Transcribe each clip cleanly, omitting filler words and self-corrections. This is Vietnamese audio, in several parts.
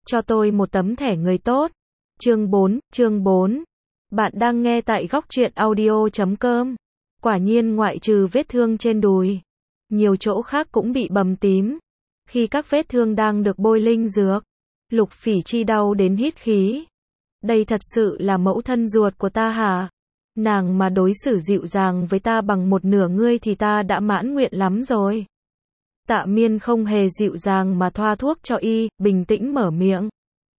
cho tôi một tấm thẻ người tốt. Chương 4. Bạn đang nghe tại góc truyện audio.com. Quả nhiên ngoại trừ vết thương trên đùi, nhiều chỗ khác cũng bị bầm tím. Khi các vết thương đang được bôi linh dược, Lục Phỉ Chi đau đến hít khí. Đây thật sự là mẫu thân ruột của ta hả? Nàng mà đối xử dịu dàng với ta bằng một nửa ngươi thì ta đã mãn nguyện lắm rồi. Tạ Miên không hề dịu dàng mà thoa thuốc cho y, bình tĩnh mở miệng.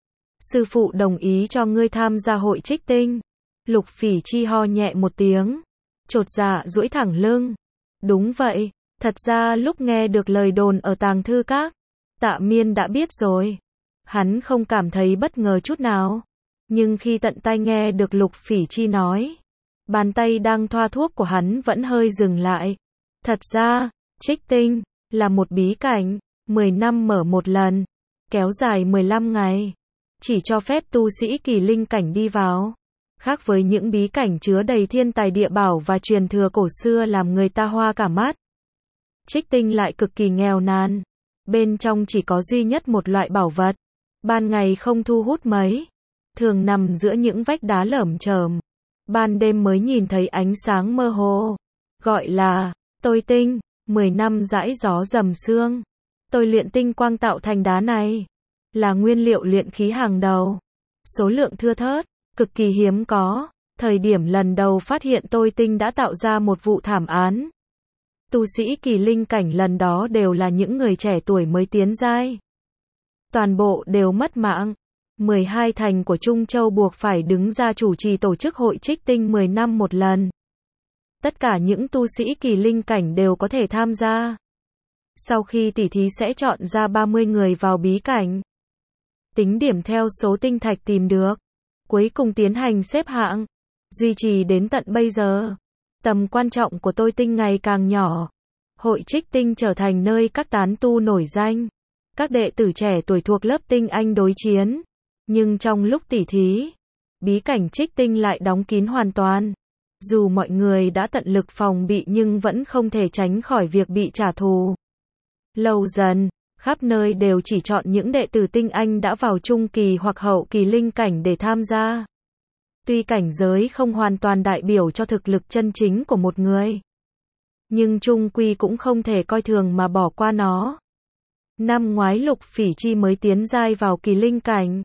Sư phụ đồng ý cho ngươi tham gia hội trích tinh. Lục Phỉ Chi ho nhẹ một tiếng, chột dạ duỗi thẳng lưng. Đúng vậy, thật ra lúc nghe được lời đồn ở tàng thư các, Tạ Miên đã biết rồi. Hắn không cảm thấy bất ngờ chút nào. Nhưng khi tận tai nghe được Lục Phỉ Chi nói, bàn tay đang thoa thuốc của hắn vẫn hơi dừng lại. Thật ra, trích tinh là một bí cảnh, 10 năm mở một lần, kéo dài 15 ngày, chỉ cho phép tu sĩ kỳ linh cảnh đi vào. Khác với những bí cảnh chứa đầy thiên tài địa bảo và truyền thừa cổ xưa làm người ta hoa cả mắt, trích tinh lại cực kỳ nghèo nàn. Bên trong chỉ có duy nhất một loại bảo vật, ban ngày không thu hút mấy, thường nằm giữa những vách đá lởm chởm, ban đêm mới nhìn thấy ánh sáng mơ hồ, gọi là tôi tinh. 10 năm dãi gió dầm sương, tôi luyện tinh quang tạo thành đá này, là nguyên liệu luyện khí hàng đầu, số lượng thưa thớt, cực kỳ hiếm có. Thời điểm lần đầu phát hiện tôi tinh đã tạo ra một vụ thảm án. Tu sĩ kỳ linh cảnh lần đó đều là những người trẻ tuổi mới tiến giai, toàn bộ đều mất mạng. 12 thành của Trung Châu buộc phải đứng ra chủ trì tổ chức hội trích tinh 10 năm một lần. Tất cả những tu sĩ kỳ linh cảnh đều có thể tham gia. Sau khi tỉ thí sẽ chọn ra 30 người vào bí cảnh, tính điểm theo số tinh thạch tìm được, cuối cùng tiến hành xếp hạng, duy trì đến tận bây giờ. Tầm quan trọng của tôi tinh ngày càng nhỏ. Hội trích tinh trở thành nơi các tán tu nổi danh, các đệ tử trẻ tuổi thuộc lớp tinh anh đối chiến. Nhưng trong lúc tỉ thí, bí cảnh trích tinh lại đóng kín hoàn toàn. Dù mọi người đã tận lực phòng bị nhưng vẫn không thể tránh khỏi việc bị trả thù. Lâu dần, khắp nơi đều chỉ chọn những đệ tử tinh anh đã vào trung kỳ hoặc hậu kỳ linh cảnh để tham gia. Tuy cảnh giới không hoàn toàn đại biểu cho thực lực chân chính của một người, nhưng chung quy cũng không thể coi thường mà bỏ qua nó. Năm ngoái Lục Phỉ Chi mới tiến giai vào kỳ linh cảnh.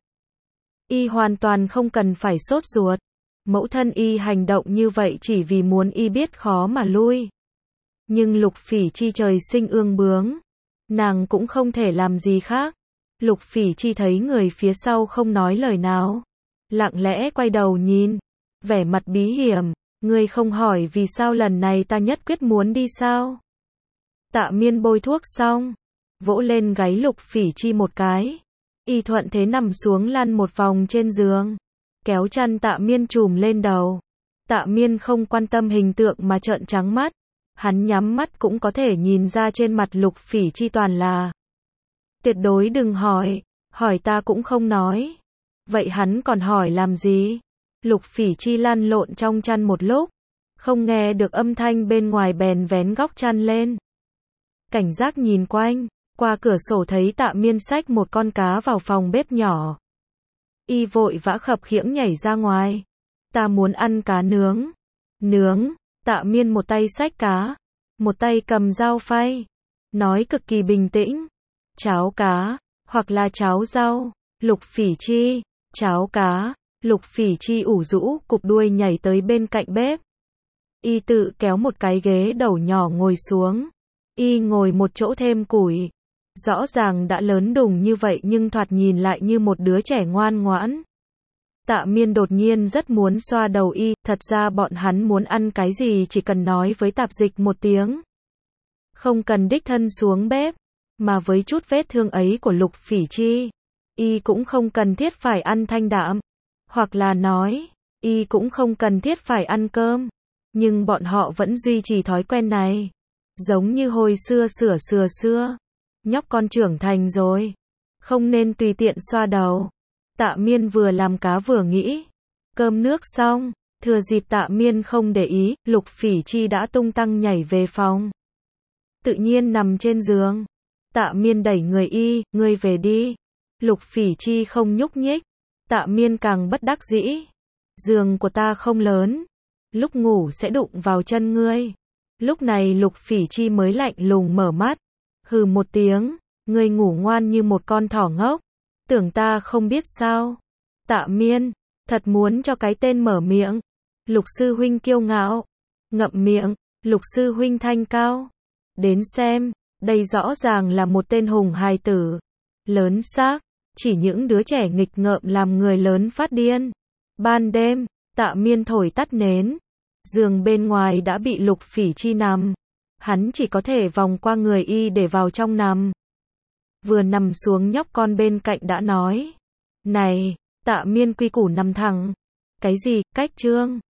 Y hoàn toàn không cần phải sốt ruột. Mẫu thân y hành động như vậy chỉ vì muốn y biết khó mà lui. Nhưng Lục Phỉ Chi trời sinh ương bướng, nàng cũng không thể làm gì khác. Lục Phỉ Chi thấy người phía sau không nói lời nào, lặng lẽ quay đầu nhìn, vẻ mặt bí hiểm. Ngươi không hỏi vì sao lần này ta nhất quyết muốn đi sao? Tạ Miên bôi thuốc xong, vỗ lên gáy Lục Phỉ Chi một cái. Y thuận thế nằm xuống lăn một vòng trên giường, kéo chăn Tạ Miên trùm lên đầu. Tạ Miên không quan tâm hình tượng mà trợn trắng mắt. Hắn nhắm mắt cũng có thể nhìn ra trên mặt Lục Phỉ Chi toàn là tuyệt đối đừng hỏi, hỏi ta cũng không nói. Vậy hắn còn hỏi làm gì? Lục Phỉ Chi lăn lộn trong chăn một lúc, không nghe được âm thanh bên ngoài bèn vén góc chăn lên. Cảnh giác nhìn quanh, qua cửa sổ thấy Tạ Miên xách một con cá vào phòng bếp nhỏ. Y vội vã khập khiễng nhảy ra ngoài. Ta muốn ăn cá nướng. Nướng. Tạ Miên một tay xách cá, một tay cầm dao phay, nói cực kỳ bình tĩnh. Cháo cá, hoặc là cháo rau. Lục Phỉ Chi, cháo cá. Lục Phỉ Chi ủ rũ cụp đuôi nhảy tới bên cạnh bếp. Y tự kéo một cái ghế đầu nhỏ ngồi xuống. Y ngồi một chỗ thêm củi. Rõ ràng đã lớn đùng như vậy nhưng thoạt nhìn lại như một đứa trẻ ngoan ngoãn. Tạ Miên đột nhiên rất muốn xoa đầu y, thật ra bọn hắn muốn ăn cái gì chỉ cần nói với tạp dịch một tiếng. Không cần đích thân xuống bếp, mà với chút vết thương ấy của Lục Phỉ Chi, y cũng không cần thiết phải ăn thanh đạm. Hoặc là nói, y cũng không cần thiết phải ăn cơm. Nhưng bọn họ vẫn duy trì thói quen này. Giống như hồi xưa xưa, nhóc con trưởng thành rồi, không nên tùy tiện xoa đầu. Tạ Miên vừa làm cá vừa nghĩ. Cơm nước xong, thừa dịp Tạ Miên không để ý, Lục Phỉ Chi đã tung tăng nhảy về phòng. Tự nhiên nằm trên giường. Tạ Miên đẩy người y, ngươi về đi. Lục Phỉ Chi không nhúc nhích. Tạ Miên càng bất đắc dĩ. Giường của ta không lớn, lúc ngủ sẽ đụng vào chân ngươi. Lúc này Lục Phỉ Chi mới lạnh lùng mở mắt. Hừ một tiếng, ngươi ngủ ngoan như một con thỏ ngốc. Tưởng ta không biết sao? Tạ Miên, thật muốn cho cái tên mở miệng. Lục sư huynh kiêu ngạo. Ngậm miệng, Lục sư huynh thanh cao. Đến xem, đây rõ ràng là một tên hùng hài tử. Lớn xác, chỉ những đứa trẻ nghịch ngợm làm người lớn phát điên. Ban đêm, Tạ Miên thổi tắt nến. Giường bên ngoài đã bị Lục Phỉ Chi nằm. Hắn chỉ có thể vòng qua người y để vào trong nằm. Vừa nằm xuống nhóc con bên cạnh đã nói. Này, Tạ Miên quy củ nằm thẳng. Cái gì, cách trương?